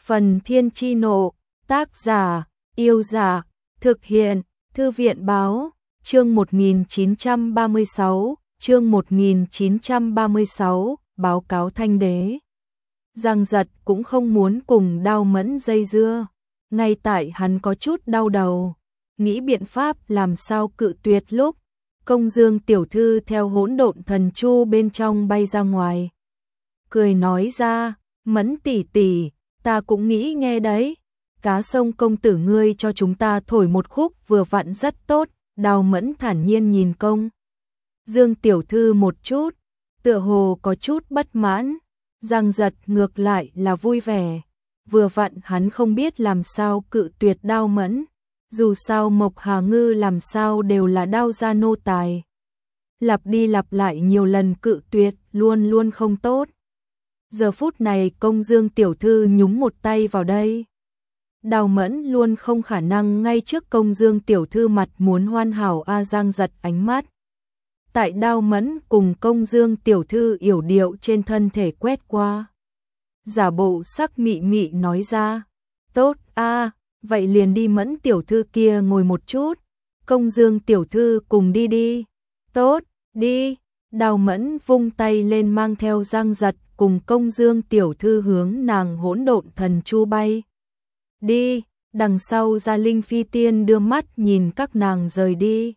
Phần Thiên Chi Nộ, tác giả, Yêu Dạ, thực hiện, Thư viện Báo, chương 1936, báo cáo Thanh Đế. Giang Giật cũng không muốn cùng Đao Mẫn dây dưa, ngay tại hắn có chút đau đầu, nghĩ biện pháp làm sao cự tuyệt lúc Công Dương tiểu thư theo hỗn độn thần chu bên trong bay ra ngoài. Cười nói ra, Mẫn tỷ tỷ, ta cũng nghĩ nghe đấy, Cá Sông công tử ngươi cho chúng ta thổi một khúc vừa vặn rất tốt. Đao Mẫn thản nhiên nhìn Công Dương tiểu thư một chút, tựa hồ có chút bất mãn. Giang Giật ngược lại là vui vẻ, vừa vặn hắn không biết làm sao cự tuyệt Đao Mẫn, dù sao Mộc Hà Ngư làm sao đều là Đao gia nô tài. Lặp đi lặp lại nhiều lần cự tuyệt luôn luôn không tốt. Giờ phút này Công Dương tiểu thư nhúng một tay vào đây. Đao Mẫn luôn không khả năng ngay trước Công Dương tiểu thư mặt muốn hoàn hảo Giang Giật ánh mắt. Tại Đao Mẫn cùng Công Dương tiểu thư yểu điệu trên thân thể quét qua. Giả bộ sắc mị mị nói ra, tốt vậy liền đi Mẫn tiểu thư kia ngồi một chút, Công Dương tiểu thư cùng đi đi. Tốt, đi. Đao Mẫn vung tay lên mang theo Giang Giật cùng Công Dương tiểu thư hướng nàng hỗn độn thần chu bay. Đi, đằng sau Gia Linh Phi Tiên đưa mắt nhìn các nàng rời đi.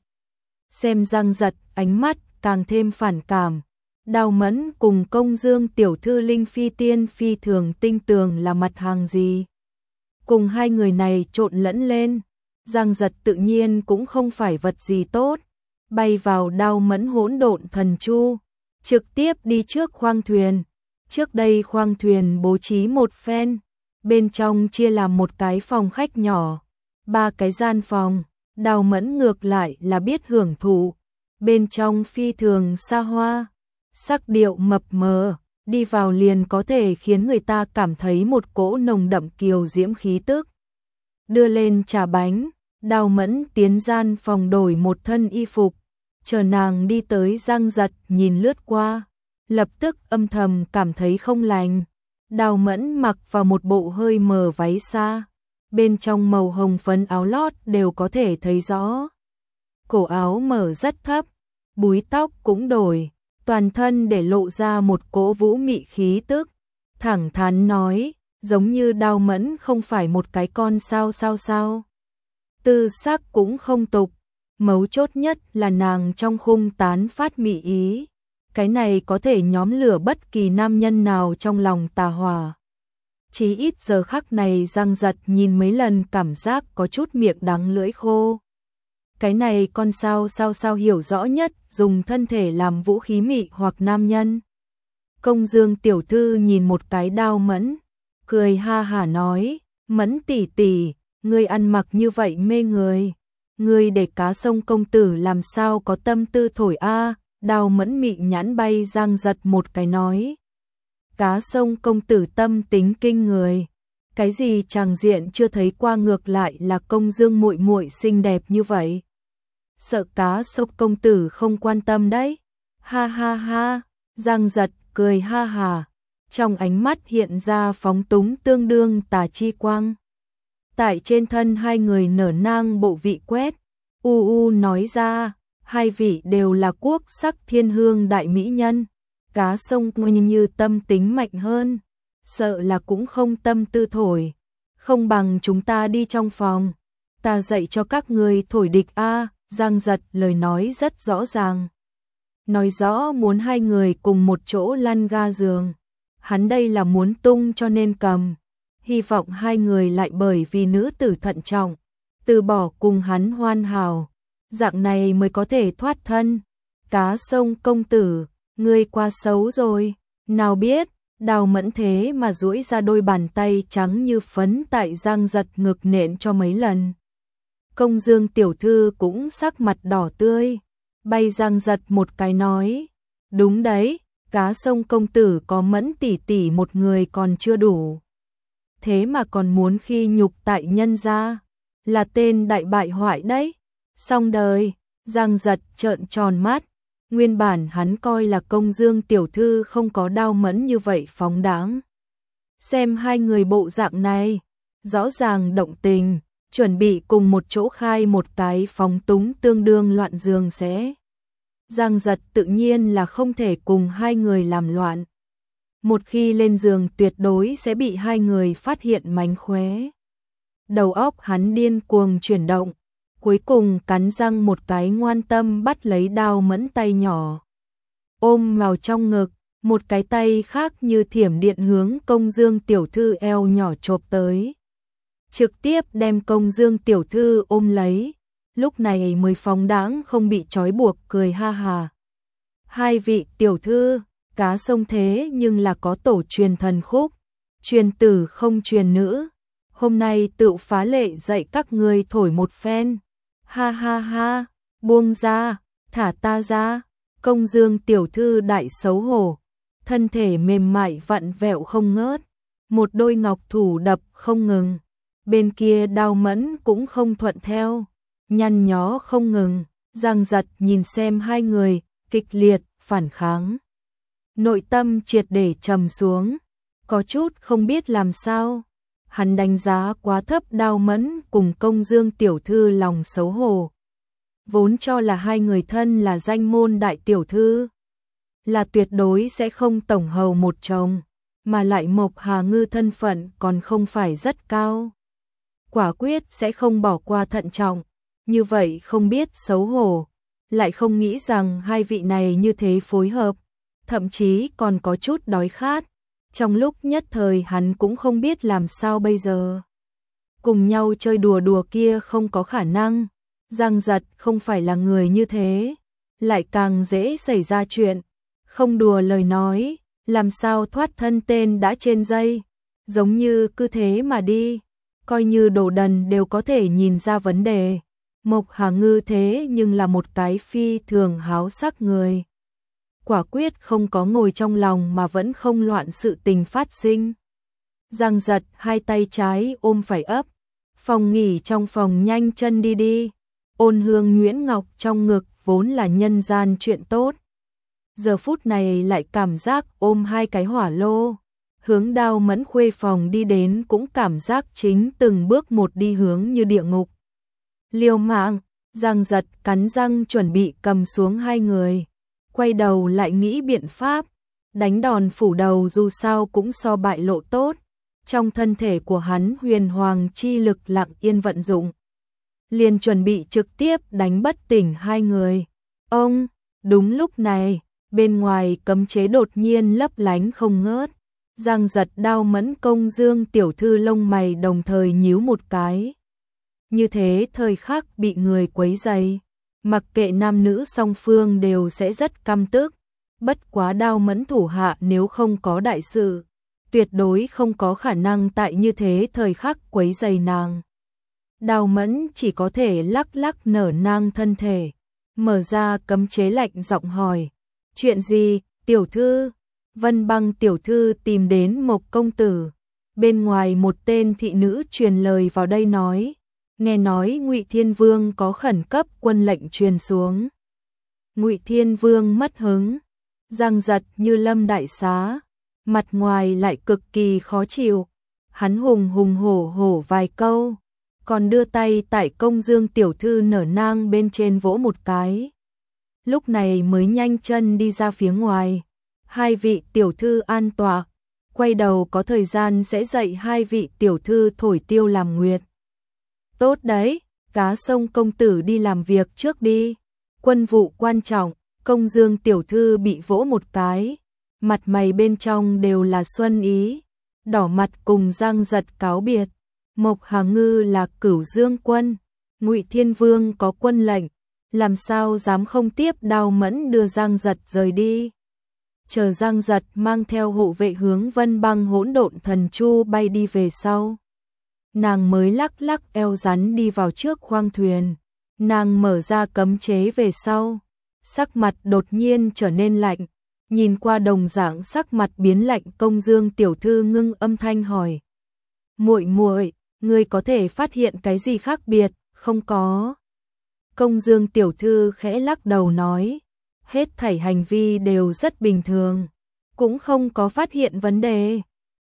Xem Giang Giật ánh mắt càng thêm phản cảm. Đao Mẫn cùng Công Dương tiểu thư Linh Phi Tiên phi thường tinh tường là mặt hàng gì. Cùng hai người này trộn lẫn lên, Giang Giật tự nhiên cũng không phải vật gì tốt. Bay vào Đao Mẫn hỗn độn thần chu, trực tiếp đi trước khoang thuyền. Trước đây khoang thuyền bố trí một phen, bên trong chia làm một cái phòng khách nhỏ, 3 cái gian phòng. Đao Mẫn ngược lại là biết hưởng thụ, bên trong phi thường xa hoa, sắc điệu mập mờ, đi vào liền có thể khiến người ta cảm thấy một cỗ nồng đậm kiều diễm khí tức. Đưa lên trà bánh, Đao Mẫn tiến gian phòng đổi một thân y phục, chờ nàng đi tới Giang Giật nhìn lướt qua, lập tức âm thầm cảm thấy không lành. Đao Mẫn mặc vào một bộ hơi mờ váy xa, bên trong màu hồng phấn áo lót đều có thể thấy rõ. Cổ áo mở rất thấp, búi tóc cũng đổi, toàn thân để lộ ra một cỗ vũ mị khí tức. Thẳng thắn nói, giống như Đao Mẫn không phải một cái con sao. Tư sắc cũng không tục, mấu chốt nhất là nàng trong khung tán phát mị ý. Cái này có thể nhóm lửa bất kỳ nam nhân nào trong lòng tà hỏa. Chí ít giờ khắc này Giang Giật nhìn mấy lần cảm giác có chút miệng đắng lưỡi khô. Cái này con sao hiểu rõ nhất dùng thân thể làm vũ khí mị hoặc nam nhân. Công Dương tiểu thư nhìn một cái Đao Mẫn, cười ha hả nói, Mẫn tỷ tỷ, ngươi ăn mặc như vậy mê người. Ngươi để Cá Sông công tử làm sao có tâm tư thổi Đao Mẫn mị nhãn bay Giang Giật một cái nói. Cá Sông công tử tâm tính kinh người. Cái gì chàng diện chưa thấy qua ngược lại là Công Dương muội muội xinh đẹp như vậy. Sợ Cá Sông công tử không quan tâm đấy. Ha. Giang Giật cười ha hà. Trong ánh mắt hiện ra phóng túng tương đương tà chi quang. Tại trên thân hai người nở nang bộ vị quét. Nói ra, hai vị đều là quốc sắc thiên hương đại mỹ nhân. Cá Sông như tâm tính mạnh hơn, sợ là cũng không tâm tư thổi. Không bằng chúng ta đi trong phòng, ta dạy cho các người thổi địch Giang Giật lời nói rất rõ ràng. Nói rõ muốn hai người cùng một chỗ lăn ga giường. Hắn đây là muốn tung cho nên cầm. Hy vọng hai người lại bởi vì nữ tử thận trọng, từ bỏ cùng hắn hoàn hảo. Dạng này mới có thể thoát thân. Cá Sông công tử, ngươi quá xấu rồi. Nào biết, Đao Mẫn thế mà duỗi ra đôi bàn tay trắng như phấn tại Giang Giật ngực nện cho mấy lần. Công Dương tiểu thư cũng sắc mặt đỏ tươi, bay Giang Giật một cái nói, đúng đấy, Cá Sông công tử có Mẫn tỷ tỷ một người còn chưa đủ. Thế mà còn muốn khi nhục tại nhân gia, là tên đại bại hoại đấy. Xong đời, Giang Giật trợn tròn mắt, nguyên bản hắn coi là Công Dương tiểu thư không có Đao Mẫn như vậy phóng đáng. Xem hai người bộ dạng này, rõ ràng động tình, chuẩn bị cùng một chỗ khai một cái phóng túng tương đương loạn giường sẽ. Giang Giật tự nhiên là không thể cùng hai người làm loạn. Một khi lên giường tuyệt đối sẽ bị hai người phát hiện mánh khóe. Đầu óc hắn điên cuồng chuyển động, cuối cùng cắn răng một cái ngoan tâm bắt lấy Đao Mẫn tay nhỏ. Ôm vào trong ngực, một cái tay khác như thiểm điện hướng Công Dương tiểu thư eo nhỏ chộp tới. Trực tiếp đem Công Dương tiểu thư ôm lấy, lúc này mới phóng đãng không bị trói buộc cười ha hà. Hai vị tiểu thư, cá sông thế nhưng là có tổ truyền thần khúc, truyền tử không truyền nữ. Hôm nay tự phá lệ dạy các ngươi thổi một phen. Ha ha ha, buông ra, thả ta ra. Công Dương tiểu thư đại xấu hổ, thân thể mềm mại vặn vẹo không ngớt, một đôi ngọc thủ đập không ngừng. Bên kia Đao Mẫn cũng không thuận theo, nhăn nhó không ngừng. Giang Giật nhìn xem hai người kịch liệt phản kháng, nội tâm triệt để trầm xuống, có chút không biết làm sao. Hắn đánh giá quá thấp Đao Mẫn cùng Công Dương tiểu thư lòng xấu hổ. Vốn cho là hai người thân là danh môn đại tiểu thư, là tuyệt đối sẽ không tổng hầu một chồng, mà lại Mộc Hà Ngư thân phận còn không phải rất cao. Quả quyết sẽ không bỏ qua thận trọng, như vậy không biết xấu hổ, lại không nghĩ rằng hai vị này như thế phối hợp, thậm chí còn có chút đói khát. Trong lúc nhất thời hắn cũng không biết làm sao bây giờ. Cùng nhau chơi đùa đùa kia không có khả năng, Giang Giật không phải là người như thế, lại càng dễ xảy ra chuyện. Không đùa lời nói, làm sao thoát thân tên đã trên dây, giống như cứ thế mà đi, coi như đồ đần đều có thể nhìn ra vấn đề. Mộc Hà Ngư thế nhưng là một cái phi thường háo sắc người. Quả quyết không có ngồi trong lòng mà vẫn không loạn sự tình phát sinh. Giang Giật hai tay trái ôm phải ấp, phòng nghỉ trong phòng nhanh chân đi đi. Ôn hương Nguyễn Ngọc trong ngực vốn là nhân gian chuyện tốt, giờ phút này lại cảm giác ôm hai cái hỏa lô, hướng Đao Mẫn khuê phòng đi đến cũng cảm giác chính từng bước một đi hướng như địa ngục. Liều mạng, Giang Giật cắn răng chuẩn bị cầm xuống hai người, quay đầu lại nghĩ biện pháp, đánh đòn phủ đầu dù sao cũng so bại lộ tốt. Trong thân thể của hắn huyền hoàng chi lực lặng yên vận dụng, liền chuẩn bị trực tiếp đánh bất tỉnh hai người. Ông, đúng lúc này, bên ngoài cấm chế đột nhiên lấp lánh không ngớt. Giang Giật Đao Mẫn Công Dương tiểu thư lông mày đồng thời nhíu một cái. Như thế thời khắc bị người quấy rầy, mặc kệ nam nữ song phương đều sẽ rất căm tức. Bất quá Đao Mẫn thủ hạ nếu không có đại sự, tuyệt đối không có khả năng tại như thế thời khắc quấy rầy nàng. Đao Mẫn chỉ có thể lắc lắc nở nang thân thể, mở ra cấm chế lạnh giọng hỏi. Chuyện gì, tiểu thư? Vân Băng tiểu thư tìm đến Mộc công tử. Bên ngoài một tên thị nữ truyền lời vào đây nói, nghe nói Ngụy Thiên Vương có khẩn cấp quân lệnh truyền xuống. Ngụy Thiên Vương mất hứng, Giang Giật như lâm đại xá, mặt ngoài lại cực kỳ khó chịu. Hắn hùng hùng hổ hổ vài câu, còn đưa tay tại Công Dương tiểu thư nở nang bên trên vỗ một cái. Lúc này mới nhanh chân đi ra phía ngoài. Hai vị tiểu thư an tọa, quay đầu có thời gian sẽ dạy hai vị tiểu thư thổi tiêu làm nguyệt. Tốt đấy, cá sông công tử đi làm việc trước đi. Quân vụ quan trọng. Công Dương tiểu thư bị vỗ một cái, mặt mày bên trong đều là xuân ý, đỏ mặt cùng Giang Giật cáo biệt. Mộc Hà Ngư là Cửu Dương quân, Ngụy Thiên Vương có quân lệnh, làm sao dám không tiếp. Đao Mẫn đưa Giang Giật rời đi. Chờ Giang Giật mang theo hộ vệ hướng Vân Băng hỗn độn thần chu bay đi về sau, nàng mới lắc lắc eo rắn đi vào trước khoang thuyền. Nàng mở ra cấm chế về sau, sắc mặt đột nhiên trở nên lạnh, nhìn qua đồng dạng sắc mặt biến lạnh Công Dương tiểu thư ngưng âm thanh hỏi. Muội muội, ngươi có thể phát hiện cái gì khác biệt, không có? Công Dương tiểu thư khẽ lắc đầu nói, hết thảy hành vi đều rất bình thường, cũng không có phát hiện vấn đề.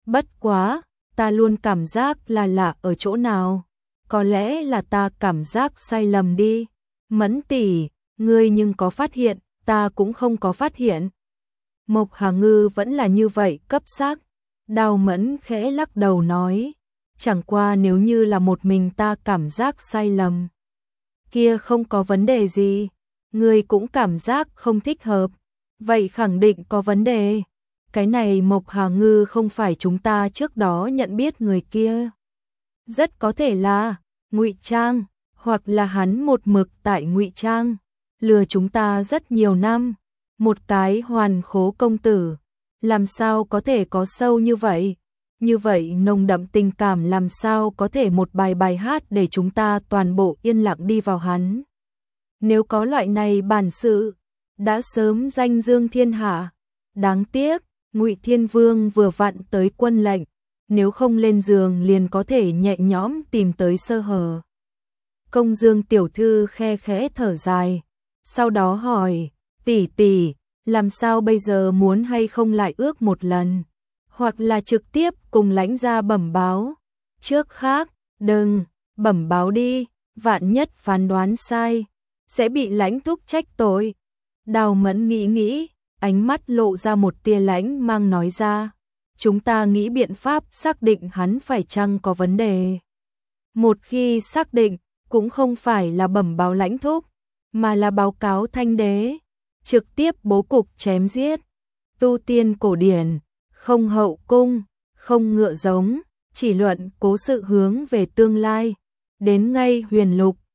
Bất quá, ta luôn cảm giác là lạ ở chỗ nào. Có lẽ là ta cảm giác sai lầm đi. Mẫn tỷ, ngươi nhưng có phát hiện, ta cũng không có phát hiện. Mộc Hà Ngư vẫn là như vậy cấp sắc. Đào Mẫn khẽ lắc đầu nói, chẳng qua nếu như là một mình ta cảm giác sai lầm, kia không có vấn đề gì. Ngươi cũng cảm giác không thích hợp, vậy khẳng định có vấn đề. Cái này Mộc Hà Ngư không phải chúng ta trước đó nhận biết người kia. Rất có thể là ngụy trang, hoặc là hắn một mực tại ngụy trang, lừa chúng ta rất nhiều năm. Một cái Hoàn Khố công tử, làm sao có thể có sâu như vậy? Như vậy nồng đậm tình cảm làm sao có thể một bài bài hát để chúng ta toàn bộ yên lặng đi vào hắn? Nếu có loại này bản sự, đã sớm danh dương thiên hạ. Đáng tiếc, Ngụy Thiên Vương vừa vặn tới quân lệnh, nếu không lên giường liền có thể nhẹ nhõm tìm tới sơ hở. Công Dương tiểu thư khe khẽ thở dài, sau đó hỏi, tỷ tỷ, làm sao bây giờ, muốn hay không lại ước một lần, hoặc là trực tiếp cùng lãnh gia bẩm báo? Trước khác, đừng, bẩm báo đi, vạn nhất phán đoán sai, sẽ bị lãnh thúc trách tội. Đào Mẫn nghĩ nghĩ, ánh mắt lộ ra một tia lãnh mang nói ra, chúng ta nghĩ biện pháp xác định hắn phải chăng có vấn đề. Một khi xác định, cũng không phải là bẩm báo lãnh thúc, mà là báo cáo Thanh đế, trực tiếp bố cục chém giết. Tu tiên cổ điển, không hậu cung, không ngựa giống, chỉ luận cố sự hướng về tương lai. Đến ngay huyền lục,